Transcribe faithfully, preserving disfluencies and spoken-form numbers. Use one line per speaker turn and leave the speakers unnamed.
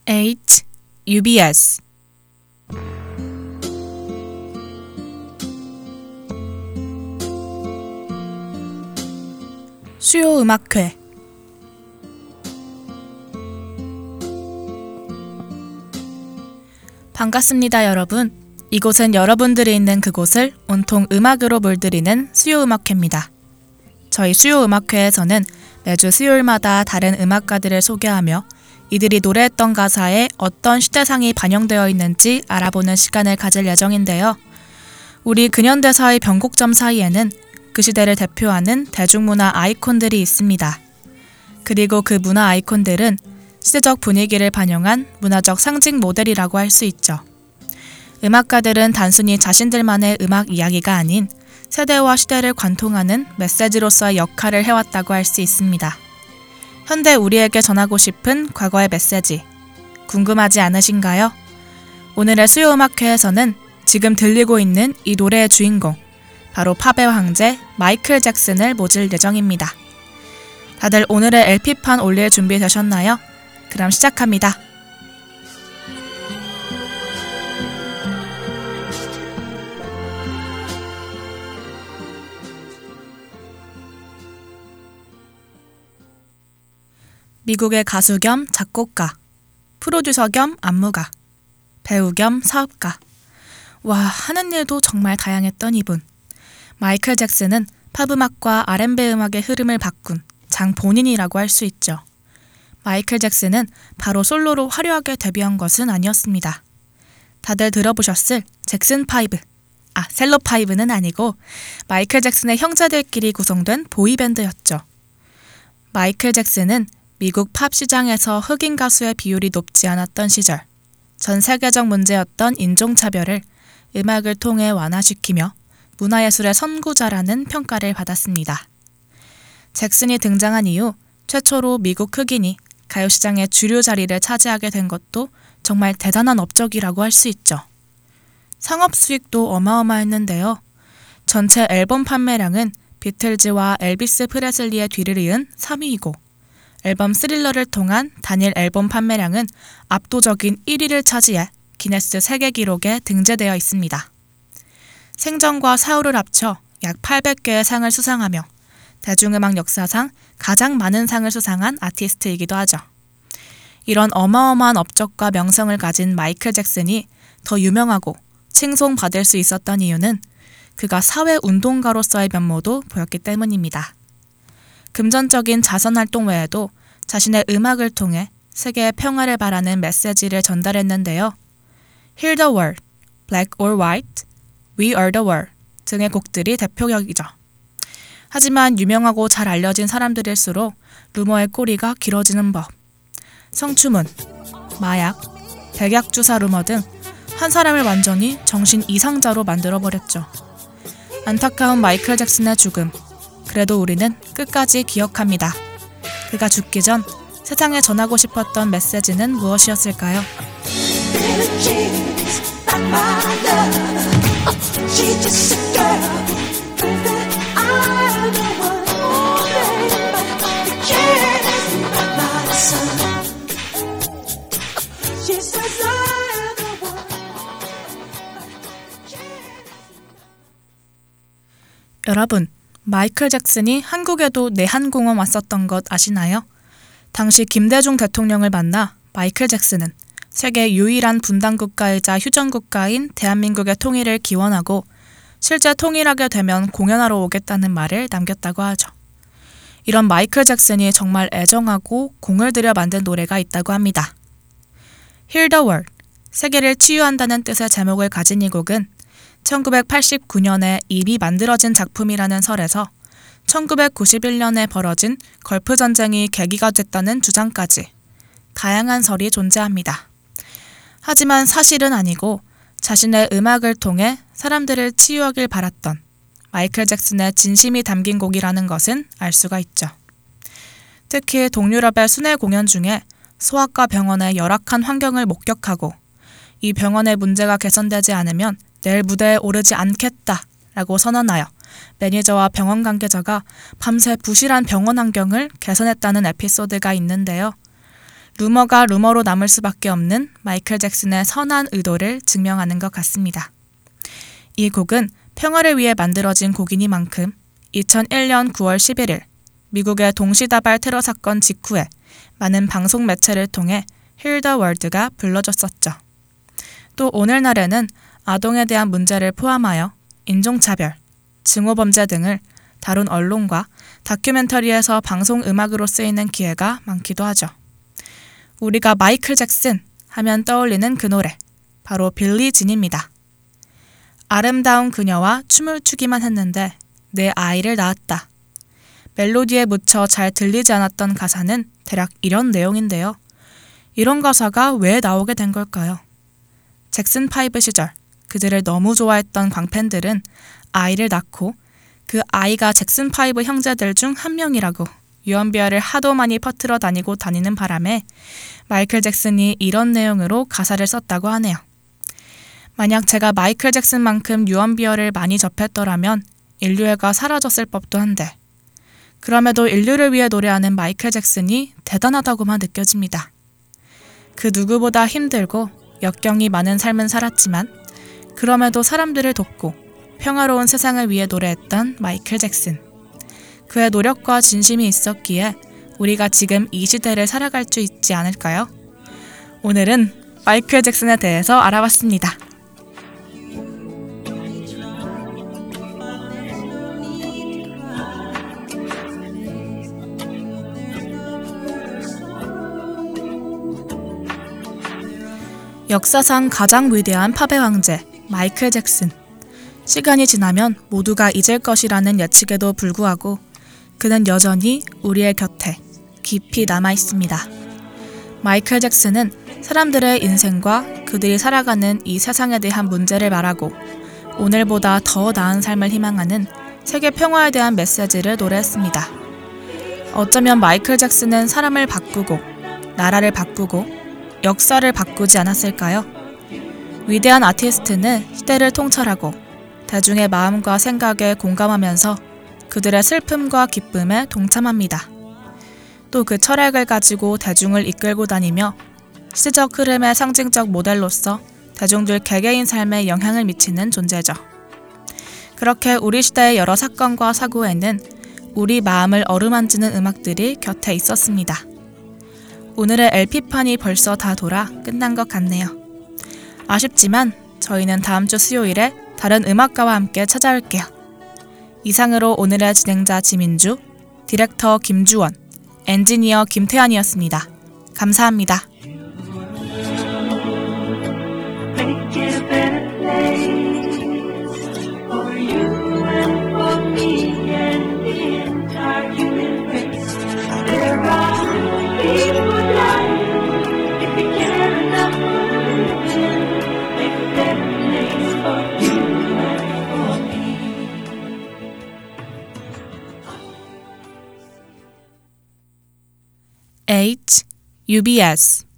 에이치 유비에스 수요음악회 반갑습니다, 여러분. 이곳은 여러분들이 있는 그곳을 온통 음악으로 물들이는 수요음악회입니다. 저희 수요음악회에서는 매주 수요일마다 다른 음악가들을 소개하며 이들이 노래했던 가사에 어떤 시대상이 반영되어 있는지 알아보는 시간을 가질 예정인데요. 우리 근현대사의 변곡점 사이에는 그 시대를 대표하는 대중문화 아이콘들이 있습니다. 그리고 그 문화 아이콘들은 시대적 분위기를 반영한 문화적 상징 모델이라고 할 수 있죠. 음악가들은 단순히 자신들만의 음악 이야기가 아닌 세대와 시대를 관통하는 메시지로서의 역할을 해왔다고 할 수 있습니다. 현대 우리에게 전하고 싶은 과거의 메시지, 궁금하지 않으신가요? 오늘의 수요음악회에서는 지금 들리고 있는 이 노래의 주인공, 바로 팝의 황제 마이클 잭슨을 모실 예정입니다. 다들 오늘의 엘피판 올릴 준비 되셨나요? 그럼 시작합니다. 미국의 가수 겸 작곡가, 프로듀서 겸 안무가, 배우 겸 사업가. 와, 하는 일도 정말 다양했던 이분. 마이클 잭슨은 팝음악과 알앤비 음악의 흐름을 바꾼 장본인이라고 할 수 있죠. 마이클 잭슨은 바로 솔로로 화려하게 데뷔한 것은 아니었습니다. 다들 들어보셨을 잭슨 파이브, 아, 셀로 파이브는 아니고 마이클 잭슨의 형제들끼리 구성된 보이밴드였죠. 마이클 잭슨은 미국 팝 시장에서 흑인 가수의 비율이 높지 않았던 시절, 전 세계적 문제였던 인종차별을 음악을 통해 완화시키며 문화예술의 선구자라는 평가를 받았습니다. 잭슨이 등장한 이후 최초로 미국 흑인이 가요시장의 주류 자리를 차지하게 된 것도 정말 대단한 업적이라고 할 수 있죠. 상업 수익도 어마어마했는데요. 전체 앨범 판매량은 비틀즈와 엘비스 프레슬리의 뒤를 이은 삼 위이고 앨범 스릴러를 통한 단일 앨범 판매량은 압도적인 일 위를 차지해 기네스 세계 기록에 등재되어 있습니다. 생전과 사후를 합쳐 약 팔백 개의 상을 수상하며 대중음악 역사상 가장 많은 상을 수상한 아티스트이기도 하죠. 이런 어마어마한 업적과 명성을 가진 마이클 잭슨이 더 유명하고 칭송받을 수 있었던 이유는 그가 사회운동가로서의 면모도 보였기 때문입니다. 금전적인 자선활동 외에도 자신의 음악을 통해 세계의 평화를 바라는 메시지를 전달했는데요. Heal the World, Black or White, We Are the World 등의 곡들이 대표격이죠. 하지만 유명하고 잘 알려진 사람들일수록 루머의 꼬리가 길어지는 법. 성추문, 마약, 백약주사 루머 등 한 사람을 완전히 정신 이상자로 만들어버렸죠. 안타까운 마이클 잭슨의 죽음. 그래도 우리는 끝까지 기억합니다. 그가 죽기 전 세상에 전하고 싶었던 메시지는 무엇이었을까요? 여러분, 마이클 잭슨이 한국에도 내한공원 왔었던 것 아시나요? 당시 김대중 대통령을 만나 마이클 잭슨은 세계 유일한 분단국가이자 휴전국가인 대한민국의 통일을 기원하고 실제 통일하게 되면 공연하러 오겠다는 말을 남겼다고 하죠. 이런 마이클 잭슨이 정말 애정하고 공을 들여 만든 노래가 있다고 합니다. Heal the World, 세계를 치유한다는 뜻의 제목을 가진 이 곡은 천구백팔십구 년에 이미 만들어진 작품이라는 설에서 천구백구십일 년에 벌어진 걸프 전쟁이 계기가 됐다는 주장까지 다양한 설이 존재합니다. 하지만 사실은 아니고 자신의 음악을 통해 사람들을 치유하길 바랐던 마이클 잭슨의 진심이 담긴 곡이라는 것은 알 수가 있죠. 특히 동유럽의 순회 공연 중에 소아과 병원의 열악한 환경을 목격하고 이 병원의 문제가 개선되지 않으면 내일 무대에 오르지 않겠다 라고 선언하여 매니저와 병원 관계자가 밤새 부실한 병원 환경을 개선했다는 에피소드가 있는데요. 루머가 루머로 남을 수밖에 없는 마이클 잭슨의 선한 의도를 증명하는 것 같습니다. 이 곡은 평화를 위해 만들어진 곡이니만큼 이천일 년 구월 십일일 미국의 동시다발 테러 사건 직후에 많은 방송 매체를 통해 Heal the World가 불러줬었죠. 또 오늘날에는 아동에 대한 문제를 포함하여 인종차별, 증오범죄 등을 다룬 언론과 다큐멘터리에서 방송 음악으로 쓰이는 기회가 많기도 하죠. 우리가 마이클 잭슨 하면 떠올리는 그 노래, 바로 빌리 진입니다. 아름다운 그녀와 춤을 추기만 했는데 내 아이를 낳았다. 멜로디에 묻혀 잘 들리지 않았던 가사는 대략 이런 내용인데요. 이런 가사가 왜 나오게 된 걸까요? 잭슨 파이브 시절 그들을 너무 좋아했던 광팬들은 아이를 낳고 그 아이가 잭슨 파이브 형제들 중 한 명이라고 유언비어를 하도 많이 퍼뜨려 다니고 다니는 바람에 마이클 잭슨이 이런 내용으로 가사를 썼다고 하네요. 만약 제가 마이클 잭슨만큼 유언비어를 많이 접했더라면 인류애가 사라졌을 법도 한데 그럼에도 인류를 위해 노래하는 마이클 잭슨이 대단하다고만 느껴집니다. 그 누구보다 힘들고 역경이 많은 삶은 살았지만 그럼에도 사람들을 돕고 평화로운 세상을 위해 노래했던 마이클 잭슨. 그의 노력과 진심이 있었기에 우리가 지금 이 시대를 살아갈 수 있지 않을까요? 오늘은 마이클 잭슨에 대해서 알아봤습니다. 역사상 가장 위대한 팝의 황제 마이클 잭슨. 시간이 지나면 모두가 잊을 것이라는 예측에도 불구하고 그는 여전히 우리의 곁에 깊이 남아있습니다. 마이클 잭슨은 사람들의 인생과 그들이 살아가는 이 세상에 대한 문제를 말하고 오늘보다 더 나은 삶을 희망하는 세계 평화에 대한 메시지를 노래했습니다. 어쩌면 마이클 잭슨은 사람을 바꾸고 나라를 바꾸고 역사를 바꾸지 않았을까요? 위대한 아티스트는 시대를 통찰하고 대중의 마음과 생각에 공감하면서 그들의 슬픔과 기쁨에 동참합니다. 또 그 철학을 가지고 대중을 이끌고 다니며 시대적 흐름의 상징적 모델로서 대중들 개개인 삶에 영향을 미치는 존재죠. 그렇게 우리 시대의 여러 사건과 사고에는 우리 마음을 어루만지는 음악들이 곁에 있었습니다. 오늘의 엘피판이 벌써 다 돌아 끝난 것 같네요. 아쉽지만 저희는 다음 주 수요일에 다른 음악가와 함께 찾아올게요. 이상으로 오늘의 진행자 지민주, 디렉터 김주원, 엔지니어 김태환이었습니다. 감사합니다. H U B S